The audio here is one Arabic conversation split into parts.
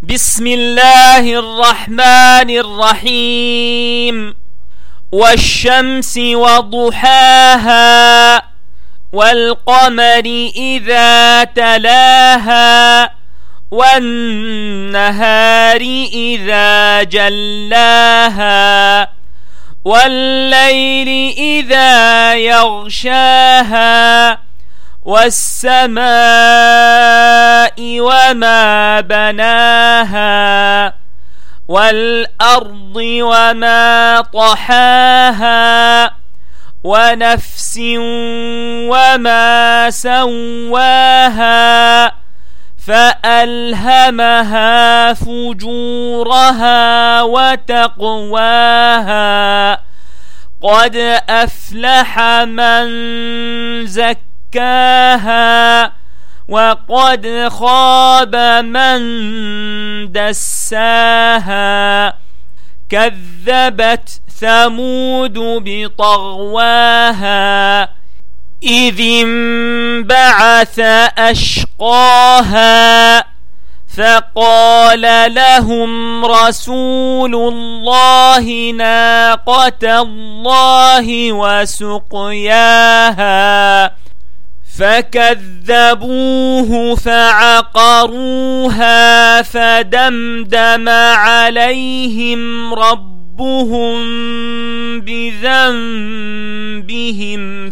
بسم الله الرحمن الرحيم. والشمس وضحاها والقمر إذا تلاها والنهار إذا جلاها والليل إذا يغشاها والسماء وما بناها والأرض وما طحاها ونفس وما سواها فألهمها فجورها وتقواها قد أفلح من زكاها وقد خاب من دساها كذبت ثمود بطغواها إذ انبعث أشقاها فقال لهم رسول الله ناقة الله وسقياها فكذبوه فعقروها فدمدم عليهم ربهم بذنبهم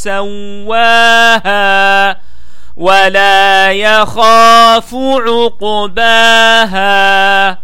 فسواها ولا يخاف عقباها.